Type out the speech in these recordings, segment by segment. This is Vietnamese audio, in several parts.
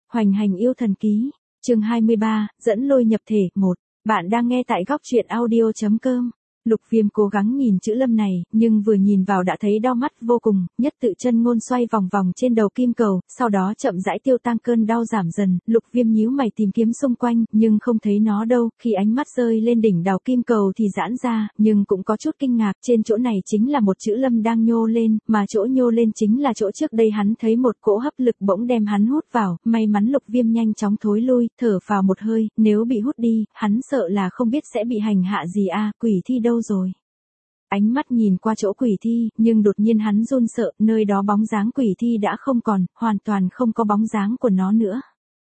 Hoành hành yêu thần ký, chương 23, dẫn lôi nhập thể, 1. Bạn đang nghe tại góc truyện audio.com. Lục Viêm cố gắng nhìn chữ lâm này, nhưng vừa nhìn vào đã thấy đau mắt vô cùng, nhất tự chân ngôn xoay vòng vòng trên đầu kim cầu, sau đó chậm rãi tiêu tan cơn đau giảm dần, Lục Viêm nhíu mày tìm kiếm xung quanh, nhưng không thấy nó đâu, khi ánh mắt rơi lên đỉnh đào kim cầu thì giãn ra, nhưng cũng có chút kinh ngạc, trên chỗ này chính là một chữ lâm đang nhô lên, mà chỗ nhô lên chính là chỗ trước đây hắn thấy một cỗ hấp lực bỗng đem hắn hút vào, may mắn Lục Viêm nhanh chóng thối lui, thở phào một hơi, nếu bị hút đi, hắn sợ là không biết sẽ bị hành hạ gì quỷ thi đâu rồi. Ánh mắt nhìn qua chỗ quỷ thi, nhưng đột nhiên hắn run sợ, nơi đó bóng dáng quỷ thi đã không còn, hoàn toàn không có bóng dáng của nó nữa.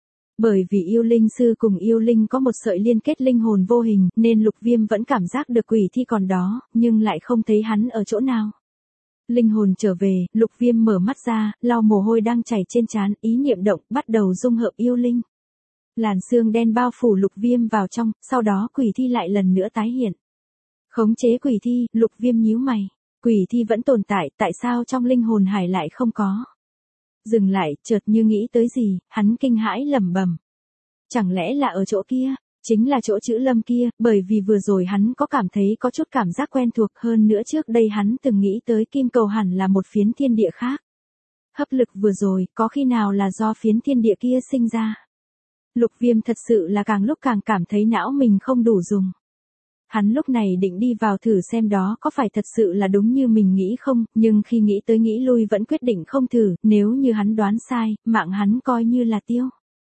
Bởi vì yêu linh sư cùng yêu linh có một sợi liên kết linh hồn vô hình, nên Lục Viêm vẫn cảm giác được quỷ thi còn đó, nhưng lại không thấy hắn ở chỗ nào. Linh hồn trở về, Lục Viêm mở mắt ra, lau mồ hôi đang chảy trên trán, ý niệm động, bắt đầu dung hợp yêu linh. Làn sương đen bao phủ Lục Viêm vào trong, sau đó quỷ thi lại lần nữa tái hiện. Khống chế quỷ thi, Lục Viêm nhíu mày. Quỷ thi vẫn tồn tại, tại sao trong linh hồn hải lại không có? Dừng lại, chợt như nghĩ tới gì, hắn kinh hãi lẩm bẩm. Chẳng lẽ là ở chỗ kia, chính là chỗ chữ lâm kia, bởi vì vừa rồi hắn có cảm thấy có chút cảm giác quen thuộc hơn nữa trước đây hắn từng nghĩ tới kim cầu hẳn là một phiến thiên địa khác. Hấp lực vừa rồi, có khi nào là do phiến thiên địa kia sinh ra? Lục Viêm thật sự là càng lúc càng cảm thấy não mình không đủ dùng. Hắn lúc này định đi vào thử xem đó có phải thật sự là đúng như mình nghĩ không, nhưng khi nghĩ tới nghĩ lui vẫn quyết định không thử, nếu như hắn đoán sai, mạng hắn coi như là tiêu.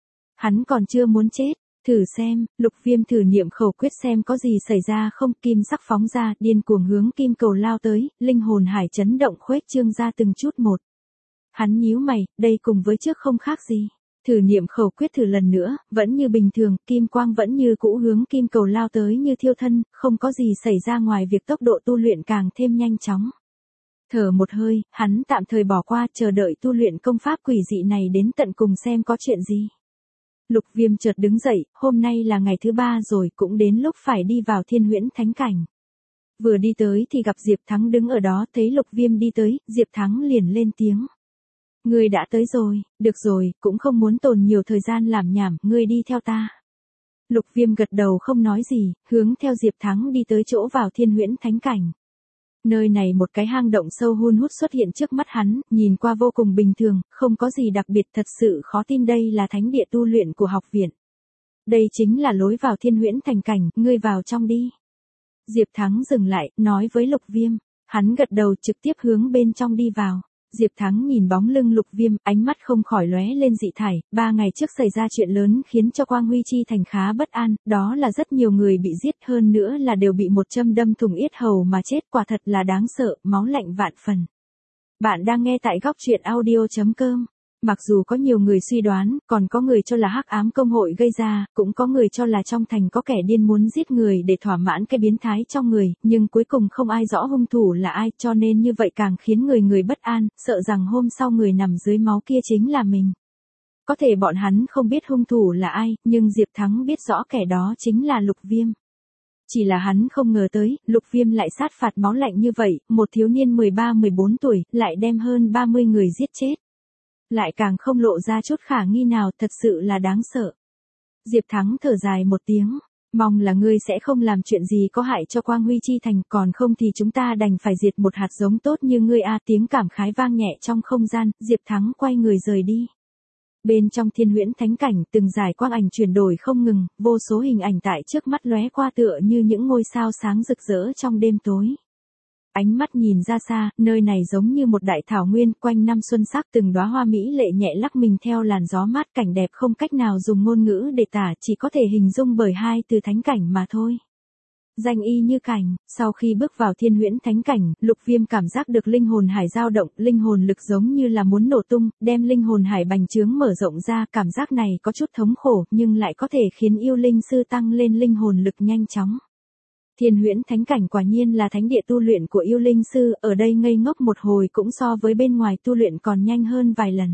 Hắn còn chưa muốn chết, thử xem, Lục Viêm thử niệm khẩu quyết xem có gì xảy ra không, kim sắc phóng ra, điên cuồng hướng kim cầu lao tới, linh hồn hải chấn động khuếch trương ra từng chút một. Hắn nhíu mày, đây cùng với trước không khác gì. Thử niệm khẩu quyết thử lần nữa, vẫn như bình thường, kim quang vẫn như cũ hướng kim cầu lao tới như thiêu thân, không có gì xảy ra ngoài việc tốc độ tu luyện càng thêm nhanh chóng. Thở một hơi, hắn tạm thời bỏ qua, chờ đợi tu luyện công pháp quỷ dị này đến tận cùng xem có chuyện gì. Lục Viêm chợt đứng dậy, hôm nay là ngày thứ 3 rồi, cũng đến lúc phải đi vào Thiên Huyễn Thánh Cảnh. Vừa đi tới thì gặp Diệp Thắng đứng ở đó, thấy Lục Viêm đi tới, Diệp Thắng liền lên tiếng. Ngươi đã tới rồi, được rồi, cũng không muốn tồn nhiều thời gian làm nhảm, ngươi đi theo ta. Lục Viêm gật đầu không nói gì, hướng theo Diệp Thắng đi tới chỗ vào Thiên Huyễn Thánh Cảnh. Nơi này một cái hang động sâu hun hút xuất hiện trước mắt hắn, nhìn qua vô cùng bình thường, không có gì đặc biệt, thật sự khó tin đây là thánh địa tu luyện của học viện. Đây chính là lối vào Thiên Huyễn Thánh Cảnh, ngươi vào trong đi. Diệp Thắng dừng lại, nói với Lục Viêm, hắn gật đầu trực tiếp hướng bên trong đi vào. Diệp Thắng nhìn bóng lưng Lục Viêm, ánh mắt không khỏi lóe lên dị thải, 3 ngày trước xảy ra chuyện lớn khiến cho Quang Huy Chi Thành khá bất an, đó là rất nhiều người bị giết hơn nữa là đều bị một châm đâm thủng yết hầu mà chết, quả thật là đáng sợ, máu lạnh vạn phần. Bạn đang nghe tại góc truyện audio.com. Mặc dù có nhiều người suy đoán, còn có người cho là hắc ám công hội gây ra, cũng có người cho là trong thành có kẻ điên muốn giết người để thỏa mãn cái biến thái trong người, nhưng cuối cùng không ai rõ hung thủ là ai, cho nên như vậy càng khiến người bất an, sợ rằng hôm sau người nằm dưới máu kia chính là mình. Có thể bọn hắn không biết hung thủ là ai, nhưng Diệp Thắng biết rõ kẻ đó chính là Lục Viêm. Chỉ là hắn không ngờ tới, Lục Viêm lại sát phạt máu lạnh như vậy, một thiếu niên 13-14 tuổi, lại đem hơn 30 người giết chết. Lại càng không lộ ra chút khả nghi nào, thật sự là đáng sợ. Diệp Thắng thở dài một tiếng, mong là ngươi sẽ không làm chuyện gì có hại cho Quang Huy Chi Thành, còn không thì chúng ta đành phải diệt một hạt giống tốt như ngươi tiếng cảm khái vang nhẹ trong không gian, Diệp Thắng quay người rời đi. Bên trong Thiên Huyễn Thánh Cảnh, từng dải quang ảnh chuyển đổi không ngừng, vô số hình ảnh tại trước mắt lóe qua tựa như những ngôi sao sáng rực rỡ trong đêm tối. Ánh mắt nhìn ra xa, nơi này giống như một đại thảo nguyên, quanh năm xuân sắc, từng đóa hoa mỹ lệ nhẹ lắc mình theo làn gió mát, cảnh đẹp không cách nào dùng ngôn ngữ để tả, chỉ có thể hình dung bởi hai từ thánh cảnh mà thôi. Danh y như cảnh, sau khi bước vào Thiên Huyễn Thánh Cảnh, Lục Viêm cảm giác được linh hồn hải dao động, linh hồn lực giống như là muốn nổ tung, đem linh hồn hải bành trướng mở rộng ra, cảm giác này có chút thống khổ, nhưng lại có thể khiến yêu linh sư tăng lên linh hồn lực nhanh chóng. Thiên Huyễn Thánh Cảnh quả nhiên là thánh địa tu luyện của yêu linh sư, ở đây ngây ngốc một hồi cũng so với bên ngoài tu luyện còn nhanh hơn vài lần.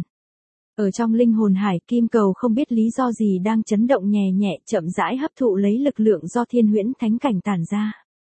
Ở trong linh hồn hải, kim cầu không biết lý do gì đang chấn động nhẹ nhẹ, chậm rãi hấp thụ lấy lực lượng do Thiên Huyễn Thánh Cảnh tản ra.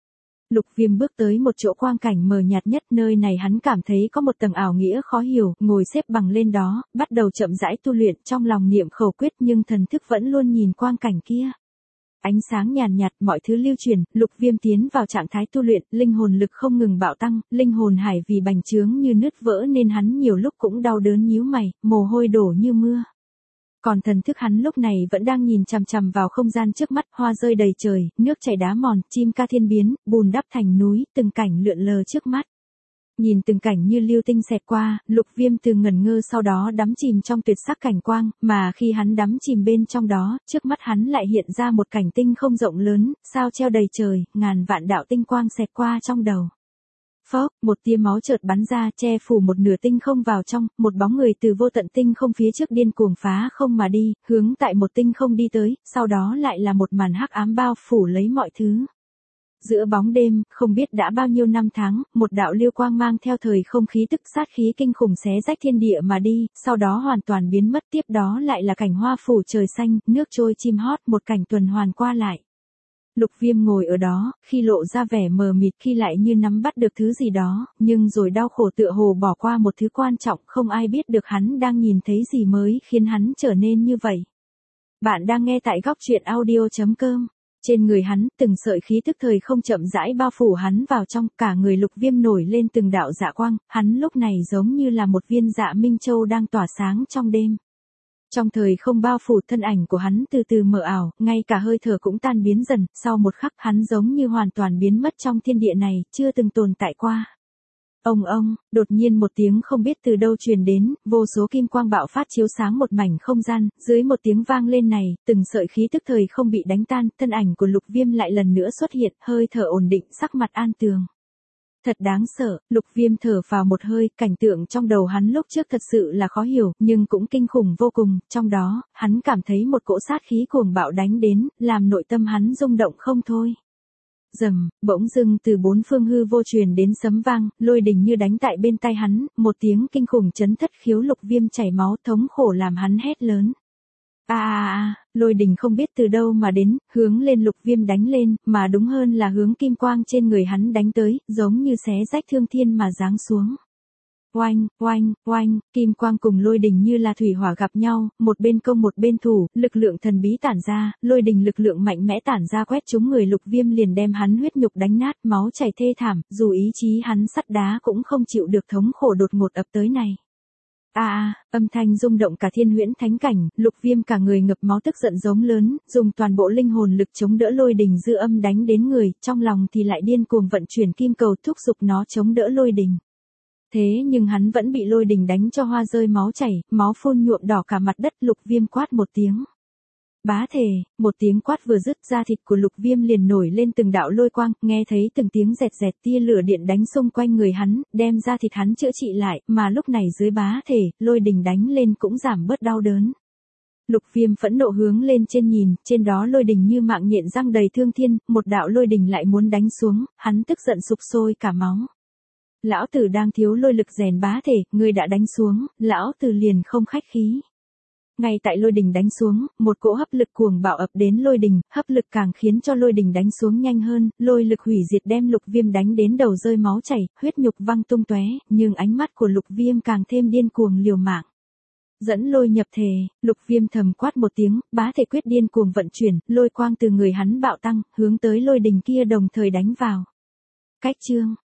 Lục Viêm bước tới một chỗ quang cảnh mờ nhạt nhất, nơi này hắn cảm thấy có một tầng ảo nghĩa khó hiểu, ngồi xếp bằng lên đó, bắt đầu chậm rãi tu luyện, trong lòng niệm khẩu quyết nhưng thần thức vẫn luôn nhìn quang cảnh kia. Ánh sáng nhàn nhạt, mọi thứ lưu chuyển, Lục Viêm tiến vào trạng thái tu luyện, linh hồn lực không ngừng bạo tăng, linh hồn hải vì bành trướng như nứt vỡ nên hắn nhiều lúc cũng đau đớn nhíu mày, mồ hôi đổ như mưa. Còn thần thức hắn lúc này vẫn đang nhìn chằm chằm vào không gian trước mắt, hoa rơi đầy trời, nước chảy đá mòn, chim ca thiên biến, bùn đắp thành núi, từng cảnh lượn lờ trước mắt. Nhìn từng cảnh như lưu tinh xẹt qua, Lục Viêm từ ngẩn ngơ sau đó đắm chìm trong tuyệt sắc cảnh quang, mà khi hắn đắm chìm bên trong đó, trước mắt hắn lại hiện ra một cảnh tinh không rộng lớn, sao treo đầy trời, ngàn vạn đạo tinh quang xẹt qua trong đầu. Phốc, một tia máu chợt bắn ra, che phủ một nửa tinh không vào trong, một bóng người từ vô tận tinh không phía trước điên cuồng phá không mà đi, hướng tại một tinh không đi tới, sau đó lại là một màn hắc ám bao phủ lấy mọi thứ. Giữa bóng đêm, không biết đã bao nhiêu năm tháng, một đạo lưu quang mang theo thời không khí tức sát khí kinh khủng xé rách thiên địa mà đi, sau đó hoàn toàn biến mất, tiếp đó lại là cảnh hoa phủ trời xanh, nước trôi chim hót, một cảnh tuần hoàn qua lại. Lục Viêm ngồi ở đó, khi lộ ra vẻ mờ mịt, khi lại như nắm bắt được thứ gì đó, nhưng rồi đau khổ tựa hồ bỏ qua một thứ quan trọng, không ai biết được hắn đang nhìn thấy gì mới khiến hắn trở nên như vậy. Bạn đang nghe tại góc truyện audio.com. Trên người hắn, từng sợi khí tức thời không chậm rãi bao phủ hắn vào trong, cả người Lục Viêm nổi lên từng đạo dạ quang, hắn lúc này giống như là một viên dạ minh châu đang tỏa sáng trong đêm. Trong thời không bao phủ, thân ảnh của hắn từ từ mờ ảo, ngay cả hơi thở cũng tan biến dần, sau một khắc hắn giống như hoàn toàn biến mất trong thiên địa này, chưa từng tồn tại qua. Ông, đột nhiên một tiếng không biết từ đâu truyền đến, vô số kim quang bạo phát chiếu sáng một mảnh không gian, dưới một tiếng vang lên này, từng sợi khí tức thời không bị đánh tan, thân ảnh của Lục Viêm lại lần nữa xuất hiện, hơi thở ổn định, sắc mặt an tường. Thật đáng sợ, Lục Viêm thở vào một hơi, cảnh tượng trong đầu hắn lúc trước thật sự là khó hiểu, nhưng cũng kinh khủng vô cùng, trong đó, hắn cảm thấy một cỗ sát khí cuồng bạo đánh đến, làm nội tâm hắn rung động không thôi. Rầm, bỗng dưng từ bốn phương hư vô truyền đến sấm vang, lôi đình như đánh tại bên tai hắn, một tiếng kinh khủng chấn thất khiếu, Lục Viêm chảy máu, thống khổ làm hắn hét lớn. Lôi đình không biết từ đâu mà đến, hướng lên Lục Viêm đánh lên, mà đúng hơn là hướng kim quang trên người hắn đánh tới, giống như xé rách thương thiên mà giáng xuống. Oanh, kim quang cùng lôi đình như là thủy hỏa gặp nhau, một bên công một bên thủ, lực lượng thần bí tản ra, lôi đình lực lượng mạnh mẽ tản ra quét trúng người Lục Viêm liền đem hắn huyết nhục đánh nát, máu chảy thê thảm, dù ý chí hắn sắt đá cũng không chịu được thống khổ đột ngột ập tới này. Âm thanh rung động cả thiên huyễn thánh cảnh, Lục Viêm cả người ngập máu tức giận giống lớn, dùng toàn bộ linh hồn lực chống đỡ lôi đình dư âm đánh đến người, trong lòng thì lại điên cuồng vận chuyển kim cầu thúc giục nó chống đỡ lôi đình. Thế nhưng hắn vẫn bị lôi đình đánh cho hoa rơi máu chảy, máu phun nhuộm đỏ cả mặt đất. Lục Viêm quát một tiếng. Bá thể, một tiếng quát vừa dứt, da thịt của Lục Viêm liền nổi lên từng đạo lôi quang, nghe thấy từng tiếng rẹt rẹt, tia lửa điện đánh xung quanh người hắn, đem da thịt hắn chữa trị lại, mà lúc này dưới bá thể, lôi đình đánh lên cũng giảm bớt đau đớn. Lục Viêm phẫn nộ hướng lên trên nhìn, trên đó lôi đình như mạng nhện răng đầy thương thiên, một đạo lôi đình lại muốn đánh xuống, hắn tức giận sục sôi cả máu. Lão tử đang thiếu lôi lực rèn bá thể, ngươi đã đánh xuống, lão tử liền không khách khí. Ngay tại lôi đình đánh xuống, một cỗ hấp lực cuồng bạo ập đến lôi đình, hấp lực càng khiến cho lôi đình đánh xuống nhanh hơn, lôi lực hủy diệt đem Lục Viêm đánh đến đầu rơi máu chảy, huyết nhục văng tung tóe, nhưng ánh mắt của Lục Viêm càng thêm điên cuồng liều mạng. Dẫn lôi nhập thể, Lục Viêm thầm quát một tiếng, bá thể quyết điên cuồng vận chuyển, lôi quang từ người hắn bạo tăng, hướng tới lôi đình kia đồng thời đánh vào. Cách chương